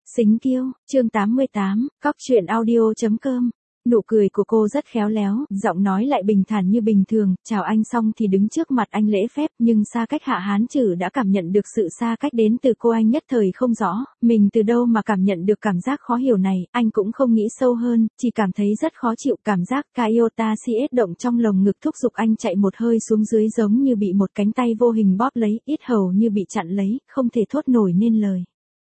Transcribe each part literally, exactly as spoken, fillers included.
Xính Kiêu, chương tám mươi tám, cóc truyện audio.com. Nụ cười của cô rất khéo léo, giọng nói lại bình thản như bình thường, chào anh xong thì đứng trước mặt anh lễ phép, nhưng xa cách Hạ Hán Trử đã cảm nhận được sự xa cách đến từ cô. Anh nhất thời không rõ, mình từ đâu mà cảm nhận được cảm giác khó hiểu này, anh cũng không nghĩ sâu hơn, chỉ cảm thấy rất khó chịu. Cảm giác Kyota siết động trong lồng ngực thúc giục anh chạy một hơi xuống dưới, giống như bị một cánh tay vô hình bóp lấy, yết hầu như bị chặn lấy, không thể thốt nổi nên lời.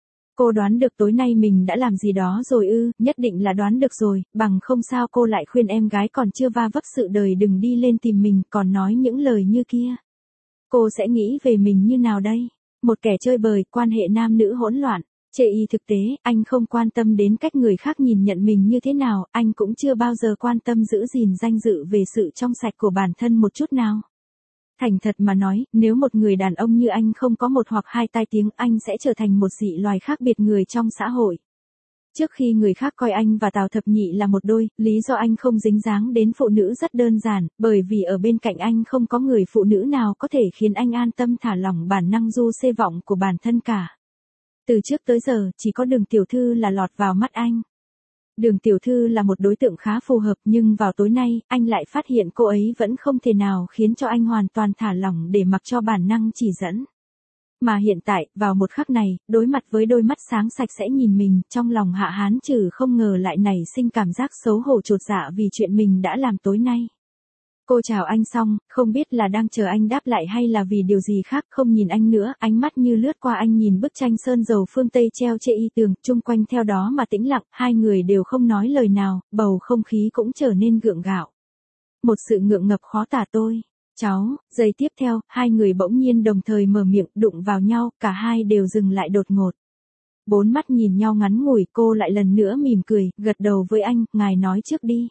Cô đoán được tối nay mình đã làm gì đó rồi ư? Nhất định là đoán được rồi, bằng không sao cô lại khuyên em gái còn chưa va vấp sự đời đừng đi lên tìm mình, còn nói những lời như kia. Cô sẽ nghĩ về mình như nào đây? Một kẻ chơi bời, quan hệ nam nữ hỗn loạn. Chê y thực tế, anh không quan tâm đến cách người khác nhìn nhận mình như thế nào, anh cũng chưa bao giờ quan tâm giữ gìn danh dự về sự trong sạch của bản thân một chút nào. Thành thật mà nói, nếu một người đàn ông như anh không có một hoặc hai tai tiếng, anh sẽ trở thành một dị loài khác biệt người trong xã hội. Trước khi người khác coi anh và Tào Thập Nhị là một đôi, lý do anh không dính dáng đến phụ nữ rất đơn giản, bởi vì ở bên cạnh anh không có người phụ nữ nào có thể khiến anh an tâm thả lỏng bản năng du xê vọng của bản thân cả. Từ trước tới giờ, chỉ có Đường tiểu thư là lọt vào mắt anh. Đường tiểu thư là một đối tượng khá phù hợp, nhưng vào tối nay, anh lại phát hiện cô ấy vẫn không thể nào khiến cho anh hoàn toàn thả lỏng để mặc cho bản năng chỉ dẫn. Mà hiện tại, vào một khắc này, đối mặt với đôi mắt sáng sạch sẽ nhìn mình, trong lòng Hạ Hán Trử không ngờ lại nảy sinh cảm giác xấu hổ chột dạ vì chuyện mình đã làm tối nay. Cô chào anh xong, không biết là đang chờ anh đáp lại hay là vì điều gì khác, không nhìn anh nữa, ánh mắt như lướt qua anh nhìn bức tranh sơn dầu phương Tây treo trên y tường, chung quanh theo đó mà tĩnh lặng, hai người đều không nói lời nào, bầu không khí cũng trở nên gượng gạo. Một sự ngượng ngập khó tả tôi. Cháu, giây tiếp theo, hai người bỗng nhiên đồng thời mở miệng, đụng vào nhau, cả hai đều dừng lại đột ngột. Bốn mắt nhìn nhau ngắn ngủi, cô lại lần nữa mỉm cười, gật đầu với anh, ngài nói trước đi.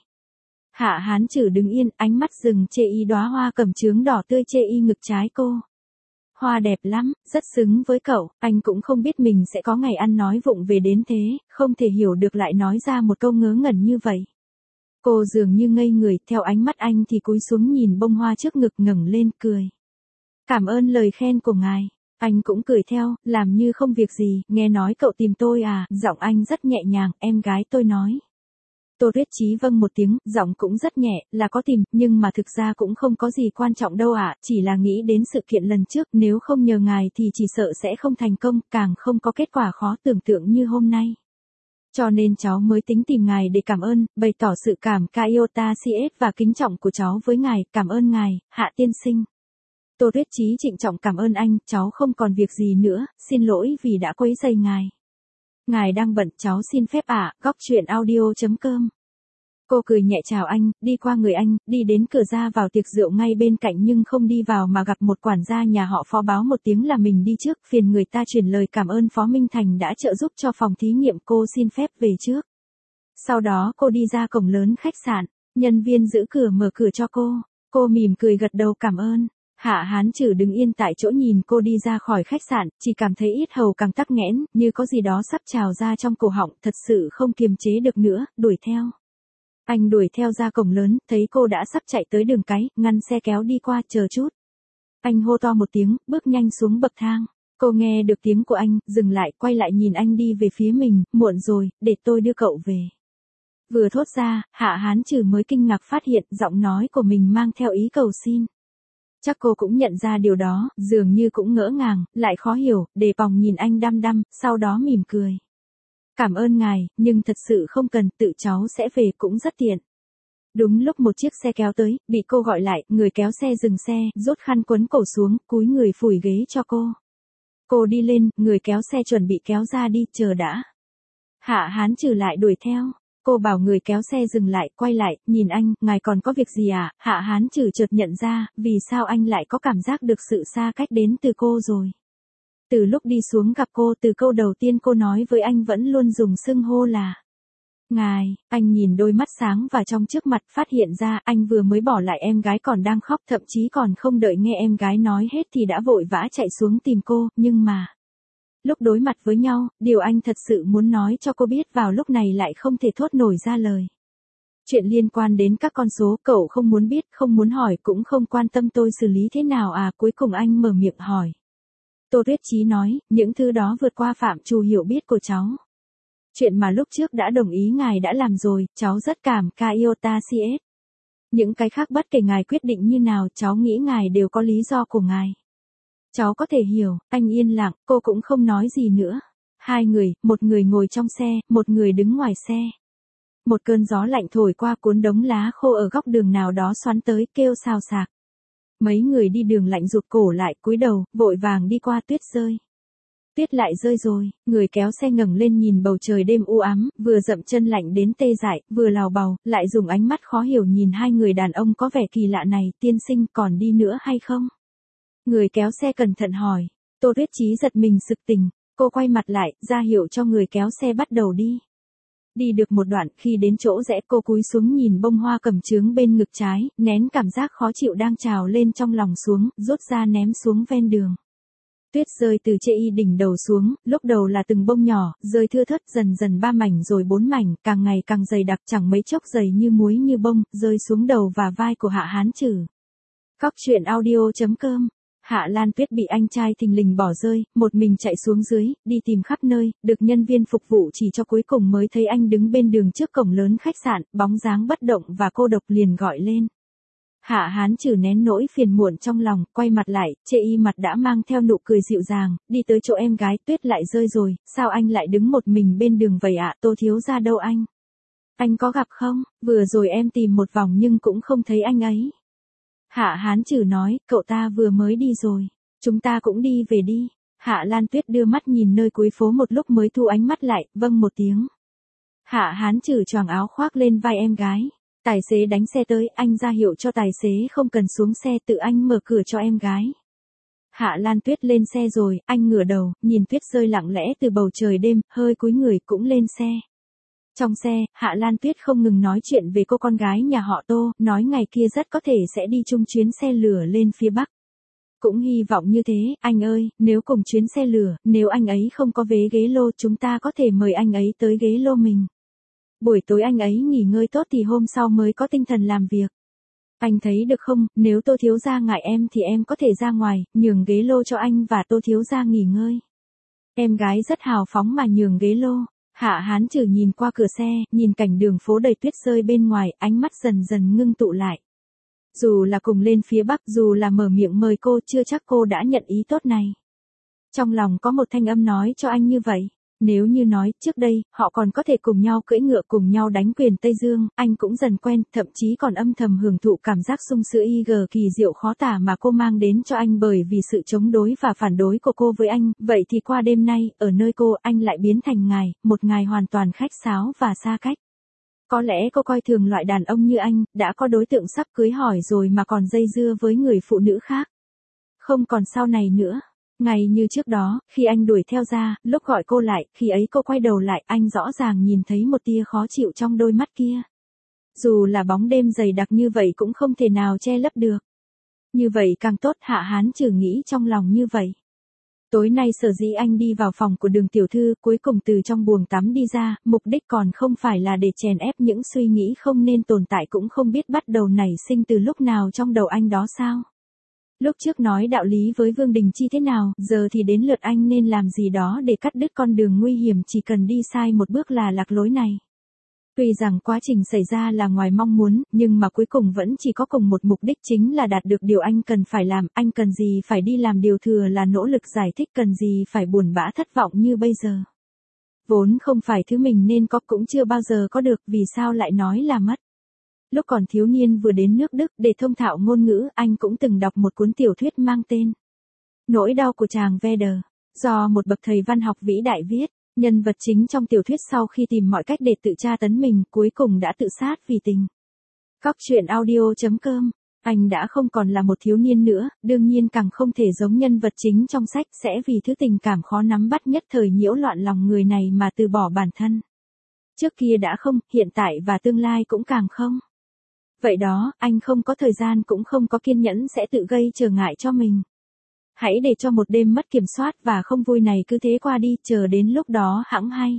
Hạ Hán Trử đứng yên, ánh mắt dừng chê y đóa hoa cẩm chướng đỏ tươi chê y ngực trái cô. Hoa đẹp lắm, rất xứng với cậu, anh cũng không biết mình sẽ có ngày ăn nói vụng về đến thế, không thể hiểu được lại nói ra một câu ngớ ngẩn như vậy. Cô dường như ngây người, theo ánh mắt anh thì cúi xuống nhìn bông hoa trước ngực, ngẩng lên cười. Cảm ơn lời khen của ngài. Anh cũng cười theo, làm như không việc gì, nghe nói cậu tìm tôi à, giọng anh rất nhẹ nhàng, em gái tôi nói. Tô Tuyết Chí vâng một tiếng, giọng cũng rất nhẹ, là có tìm, nhưng mà thực ra cũng không có gì quan trọng đâu ạ, à, chỉ là nghĩ đến sự kiện lần trước, nếu không nhờ ngài thì chỉ sợ sẽ không thành công, càng không có kết quả khó tưởng tượng như hôm nay. Cho nên cháu mới tính tìm ngài để cảm ơn, bày tỏ sự cảm Kyota siết và kính trọng của cháu với ngài, cảm ơn ngài, Hạ tiên sinh. Tô Tuyết Chí trịnh trọng cảm ơn anh, cháu không còn việc gì nữa, xin lỗi vì đã quấy rầy ngài. Ngài đang bận, cháu xin phép ạ, à, góc truyện audio.com. Cô cười nhẹ chào anh, đi qua người anh, đi đến cửa ra vào tiệc rượu ngay bên cạnh nhưng không đi vào mà gặp một quản gia nhà họ Phó báo một tiếng là mình đi trước, phiền người ta truyền lời cảm ơn Phó Minh Thành đã trợ giúp cho phòng thí nghiệm, cô xin phép về trước. Sau đó cô đi ra cổng lớn khách sạn, nhân viên giữ cửa mở cửa cho cô, cô mỉm cười gật đầu cảm ơn. Hạ Hán Trử đứng yên tại chỗ nhìn cô đi ra khỏi khách sạn, chỉ cảm thấy yết hầu càng tắc nghẽn, như có gì đó sắp trào ra trong cổ họng, thật sự không kiềm chế được nữa, đuổi theo. Anh đuổi theo ra cổng lớn, thấy cô đã sắp chạy tới đường cái, ngăn xe kéo đi qua, chờ chút. Anh hô to một tiếng, bước nhanh xuống bậc thang. Cô nghe được tiếng của anh, dừng lại, quay lại nhìn anh đi về phía mình, muộn rồi, để tôi đưa cậu về. Vừa thốt ra, Hạ Hán Trử mới kinh ngạc phát hiện giọng nói của mình mang theo ý cầu xin. Chắc cô cũng nhận ra điều đó, dường như cũng ngỡ ngàng, lại khó hiểu, đề phòng nhìn anh đăm đăm, sau đó mỉm cười. Cảm ơn ngài, nhưng thật sự không cần, tự cháu sẽ về cũng rất tiện. Đúng lúc một chiếc xe kéo tới, bị cô gọi lại, người kéo xe dừng xe, rút khăn quấn cổ xuống, cúi người phủi ghế cho cô. Cô đi lên, người kéo xe chuẩn bị kéo ra đi, chờ đã. Hạ Hán Trử lại đuổi theo. Cô bảo người kéo xe dừng lại, quay lại, nhìn anh, ngài còn có việc gì à? Hạ Hán Trử chợt nhận ra, vì sao anh lại có cảm giác được sự xa cách đến từ cô rồi. Từ lúc đi xuống gặp cô, từ câu đầu tiên cô nói với anh vẫn luôn dùng xưng hô là ngài. Anh nhìn đôi mắt sáng và trong trước mặt, phát hiện ra anh vừa mới bỏ lại em gái còn đang khóc, thậm chí còn không đợi nghe em gái nói hết thì đã vội vã chạy xuống tìm cô, nhưng mà lúc đối mặt với nhau, điều anh thật sự muốn nói cho cô biết vào lúc này lại không thể thốt nổi ra lời. Chuyện liên quan đến các con số, cậu không muốn biết, không muốn hỏi, cũng không quan tâm tôi xử lý thế nào à, cuối cùng anh mở miệng hỏi. Tô Tuyết Chí nói, những thứ đó vượt qua phạm trù hiểu biết của cháu. Chuyện mà lúc trước đã đồng ý ngài đã làm rồi, cháu rất cảm Kaiota xê ét. Những cái khác bất kể ngài quyết định như nào, cháu nghĩ ngài đều có lý do của ngài. Cháu có thể hiểu, anh yên lặng, cô cũng không nói gì nữa. Hai người, một người ngồi trong xe, một người đứng ngoài xe. Một cơn gió lạnh thổi qua cuốn đống lá khô ở góc đường nào đó xoắn tới, kêu xào xạc. Mấy người đi đường lạnh rụt cổ lại, cúi đầu, vội vàng đi qua tuyết rơi. Tuyết lại rơi rồi, người kéo xe ngẩng lên nhìn bầu trời đêm u ám, vừa dậm chân lạnh đến tê dại, vừa lào bào, lại dùng ánh mắt khó hiểu nhìn hai người đàn ông có vẻ kỳ lạ này, tiên sinh còn đi nữa hay không? Người kéo xe cẩn thận hỏi, Tô Tuyết Chí giật mình sực tỉnh, cô quay mặt lại, ra hiệu cho người kéo xe bắt đầu đi. Đi được một đoạn, khi đến chỗ rẽ cô cúi xuống nhìn bông hoa cẩm chướng bên ngực trái, nén cảm giác khó chịu đang trào lên trong lòng xuống, rút ra ném xuống ven đường. Tuyết rơi từ chê y đỉnh đầu xuống, lúc đầu là từng bông nhỏ, rơi thưa thớt dần dần ba mảnh rồi bốn mảnh, càng ngày càng dày đặc chẳng mấy chốc dày như muối như bông, rơi xuống đầu và vai của Hạ Hán Trử. Cóc truyện audio chấm com. Hạ Lan Tuyết bị anh trai thình lình bỏ rơi, một mình chạy xuống dưới, đi tìm khắp nơi, được nhân viên phục vụ chỉ cho cuối cùng mới thấy anh đứng bên đường trước cổng lớn khách sạn, bóng dáng bất động và cô độc liền gọi lên. Hạ Hán Trử nén nỗi phiền muộn trong lòng, quay mặt lại, chê y mặt đã mang theo nụ cười dịu dàng, đi tới chỗ em gái. Tuyết lại rơi rồi, sao anh lại đứng một mình bên đường vậy ạ? Tô thiếu gia đâu anh? Anh có gặp không? Vừa rồi em tìm một vòng nhưng cũng không thấy anh ấy. Hạ Hán Trử nói, cậu ta vừa mới đi rồi, chúng ta cũng đi về đi. Hạ Lan Tuyết đưa mắt nhìn nơi cuối phố một lúc mới thu ánh mắt lại, vâng một tiếng. Hạ Hán Trử choàng áo khoác lên vai em gái. Tài xế đánh xe tới, anh ra hiệu cho tài xế không cần xuống xe, tự anh mở cửa cho em gái. Hạ Lan Tuyết lên xe rồi, anh ngửa đầu, nhìn tuyết rơi lặng lẽ từ bầu trời đêm, hơi cúi người cũng lên xe. Trong xe, Hạ Lan Tuyết không ngừng nói chuyện về cô con gái nhà họ Tô, nói ngày kia rất có thể sẽ đi chung chuyến xe lửa lên phía Bắc. Cũng hy vọng như thế, anh ơi, nếu cùng chuyến xe lửa, nếu anh ấy không có vé ghế lô chúng ta có thể mời anh ấy tới ghế lô mình. Buổi tối anh ấy nghỉ ngơi tốt thì hôm sau mới có tinh thần làm việc. Anh thấy được không, nếu Tô thiếu gia ngại em thì em có thể ra ngoài, nhường ghế lô cho anh và Tô thiếu gia nghỉ ngơi. Em gái rất hào phóng mà nhường ghế lô. Hạ Hán Trử nhìn qua cửa xe, nhìn cảnh đường phố đầy tuyết rơi bên ngoài, ánh mắt dần dần ngưng tụ lại. Dù là cùng lên phía Bắc, dù là mở miệng mời cô, chưa chắc cô đã nhận ý tốt này. Trong lòng có một thanh âm nói cho anh như vậy. Nếu như nói, trước đây, họ còn có thể cùng nhau cưỡi ngựa cùng nhau đánh quyền Tây Dương, anh cũng dần quen, thậm chí còn âm thầm hưởng thụ cảm giác sung sướng y gờ kỳ diệu khó tả mà cô mang đến cho anh bởi vì sự chống đối và phản đối của cô với anh, vậy thì qua đêm nay, ở nơi cô, anh lại biến thành ngài, một ngài hoàn toàn khách sáo và xa cách. Có lẽ cô coi thường loại đàn ông như anh, đã có đối tượng sắp cưới hỏi rồi mà còn dây dưa với người phụ nữ khác. Không còn sau này nữa. Ngày như trước đó, khi anh đuổi theo ra, lúc gọi cô lại, khi ấy cô quay đầu lại, anh rõ ràng nhìn thấy một tia khó chịu trong đôi mắt kia. Dù là bóng đêm dày đặc như vậy cũng không thể nào che lấp được. Như vậy càng tốt, Hạ Hán Trử nghĩ trong lòng như vậy. Tối nay sở dĩ anh đi vào phòng của Đường tiểu thư, cuối cùng từ trong buồng tắm đi ra, mục đích còn không phải là để chèn ép những suy nghĩ không nên tồn tại cũng không biết bắt đầu nảy sinh từ lúc nào trong đầu anh đó sao. Lúc trước nói đạo lý với Vương Đình Chi thế nào, giờ thì đến lượt anh nên làm gì đó để cắt đứt con đường nguy hiểm chỉ cần đi sai một bước là lạc lối này. Tuy rằng quá trình xảy ra là ngoài mong muốn, nhưng mà cuối cùng vẫn chỉ có cùng một mục đích chính là đạt được điều anh cần phải làm, anh cần gì phải đi làm điều thừa là nỗ lực giải thích cần gì phải buồn bã thất vọng như bây giờ. Vốn không phải thứ mình nên có cũng chưa bao giờ có được, vì sao lại nói là mất. Lúc còn thiếu niên vừa đến nước Đức để thông thạo ngôn ngữ, anh cũng từng đọc một cuốn tiểu thuyết mang tên Nỗi đau của chàng Werder, do một bậc thầy văn học vĩ đại viết. Nhân vật chính trong tiểu thuyết sau khi tìm mọi cách để tự tra tấn mình, cuối cùng đã tự sát vì tình. Cóc truyện audio chấm com. Anh đã không còn là một thiếu niên nữa, đương nhiên càng không thể giống nhân vật chính trong sách sẽ vì thứ tình cảm khó nắm bắt nhất thời nhiễu loạn lòng người này mà từ bỏ bản thân. Trước kia đã không, hiện tại và tương lai cũng càng không. Vậy đó, anh không có thời gian cũng không có kiên nhẫn sẽ tự gây trở ngại cho mình. Hãy để cho một đêm mất kiểm soát và không vui này cứ thế qua đi, chờ đến lúc đó hẵng hay.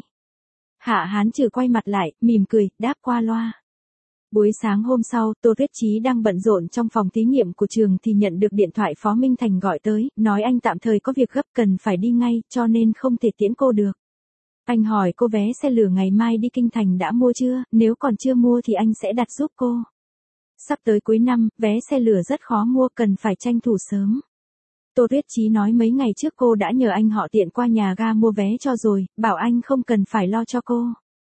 Hạ Hán Trử quay mặt lại, mỉm cười, đáp qua loa. Buổi sáng hôm sau, Tô Tuyết Chí đang bận rộn trong phòng thí nghiệm của trường thì nhận được điện thoại Phó Minh Thành gọi tới, nói anh tạm thời có việc gấp cần phải đi ngay, cho nên không thể tiễn cô được. Anh hỏi cô vé xe lửa ngày mai đi Kinh Thành đã mua chưa, nếu còn chưa mua thì anh sẽ đặt giúp cô. Sắp tới cuối năm, vé xe lửa rất khó mua, cần phải tranh thủ sớm. Tô Tuyết Chí nói mấy ngày trước cô đã nhờ anh họ tiện qua nhà ga mua vé cho rồi, bảo anh không cần phải lo cho cô.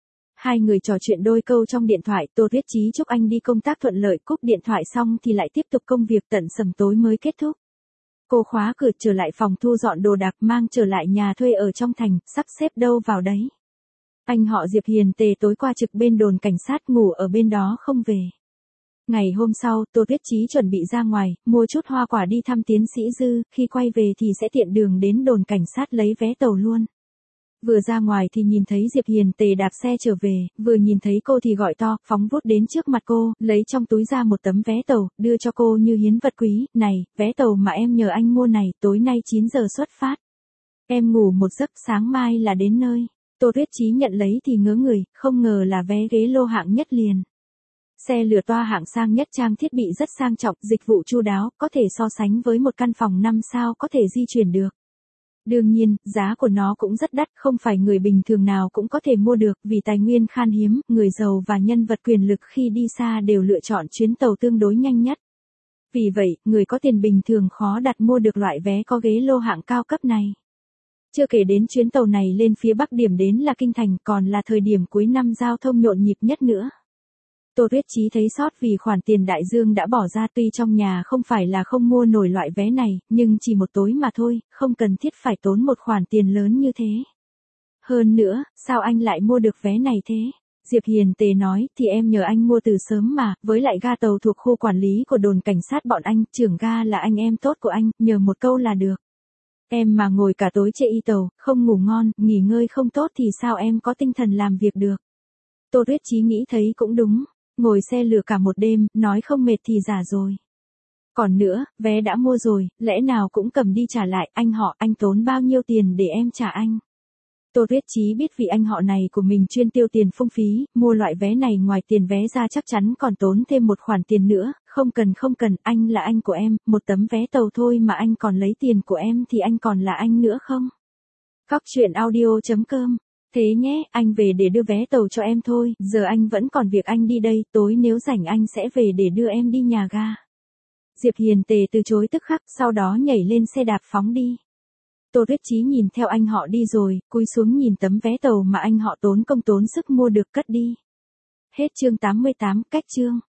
Hai người trò chuyện đôi câu trong điện thoại, Tô Tuyết Chí chúc anh đi công tác thuận lợi, cúp điện thoại xong thì lại tiếp tục công việc tận sầm tối mới kết thúc. Cô khóa cửa trở lại phòng thu dọn đồ đạc mang trở lại nhà thuê ở trong thành, sắp xếp đâu vào đấy. Anh họ Diệp Hiền Tề tối qua trực bên đồn cảnh sát ngủ ở bên đó không về. Ngày hôm sau, Tô Tuyết Chí chuẩn bị ra ngoài, mua chút hoa quả đi thăm tiến sĩ Dư, khi quay về thì sẽ tiện đường đến đồn cảnh sát lấy vé tàu luôn. Vừa ra ngoài thì nhìn thấy Diệp Hiền Tề đạp xe trở về, vừa nhìn thấy cô thì gọi to, phóng vút đến trước mặt cô, lấy trong túi ra một tấm vé tàu, đưa cho cô như hiến vật quý, này, vé tàu mà em nhờ anh mua này, tối nay chín giờ xuất phát. Em ngủ một giấc, sáng mai là đến nơi. Tô Tuyết Chí nhận lấy thì ngớ người, không ngờ là vé ghế lô hạng nhất liền. Xe lửa toa hạng sang nhất, trang thiết bị rất sang trọng, dịch vụ chu đáo, có thể so sánh với một căn phòng năm sao có thể di chuyển được. Đương nhiên, giá của nó cũng rất đắt, không phải người bình thường nào cũng có thể mua được, vì tài nguyên khan hiếm, người giàu và nhân vật quyền lực khi đi xa đều lựa chọn chuyến tàu tương đối nhanh nhất. Vì vậy, người có tiền bình thường khó đặt mua được loại vé có ghế lô hạng cao cấp này. Chưa kể đến chuyến tàu này lên phía Bắc, điểm đến là Kinh Thành, còn là thời điểm cuối năm giao thông nhộn nhịp nhất nữa. Tô Tuyết Chí thấy sót vì khoản tiền đại dương đã bỏ ra, tuy trong nhà không phải là không mua nổi loại vé này, nhưng chỉ một tối mà thôi, không cần thiết phải tốn một khoản tiền lớn như thế. Hơn nữa, sao anh lại mua được vé này thế? Diệp Hiền Tề nói, thì em nhờ anh mua từ sớm mà, với lại ga tàu thuộc khu quản lý của đồn cảnh sát bọn anh, trưởng ga là anh em tốt của anh, nhờ một câu là được. Em mà ngồi cả tối chê y tàu, không ngủ ngon, nghỉ ngơi không tốt thì sao em có tinh thần làm việc được? Tô Tuyết Chí nghĩ thấy cũng đúng. Ngồi xe lửa cả một đêm, nói không mệt thì giả rồi. Còn nữa, vé đã mua rồi, lẽ nào cũng cầm đi trả lại, anh họ, anh tốn bao nhiêu tiền để em trả anh? Tô Tuyết Chí biết vì anh họ này của mình chuyên tiêu tiền phung phí, mua loại vé này ngoài tiền vé ra chắc chắn còn tốn thêm một khoản tiền nữa, không cần không cần, anh là anh của em, một tấm vé tàu thôi mà anh còn lấy tiền của em thì anh còn là anh nữa không? Cóc truyện audio chấm com. Thế nhé, anh về để đưa vé tàu cho em thôi, giờ anh vẫn còn việc anh đi đây, tối nếu rảnh anh sẽ về để đưa em đi nhà ga. Diệp Hiền Tề từ chối tức khắc, sau đó nhảy lên xe đạp phóng đi. Tô Tuyết Chí nhìn theo anh họ đi rồi, cúi xuống nhìn tấm vé tàu mà anh họ tốn công tốn sức mua được, cất đi. Hết chương tám mươi tám, cách chương.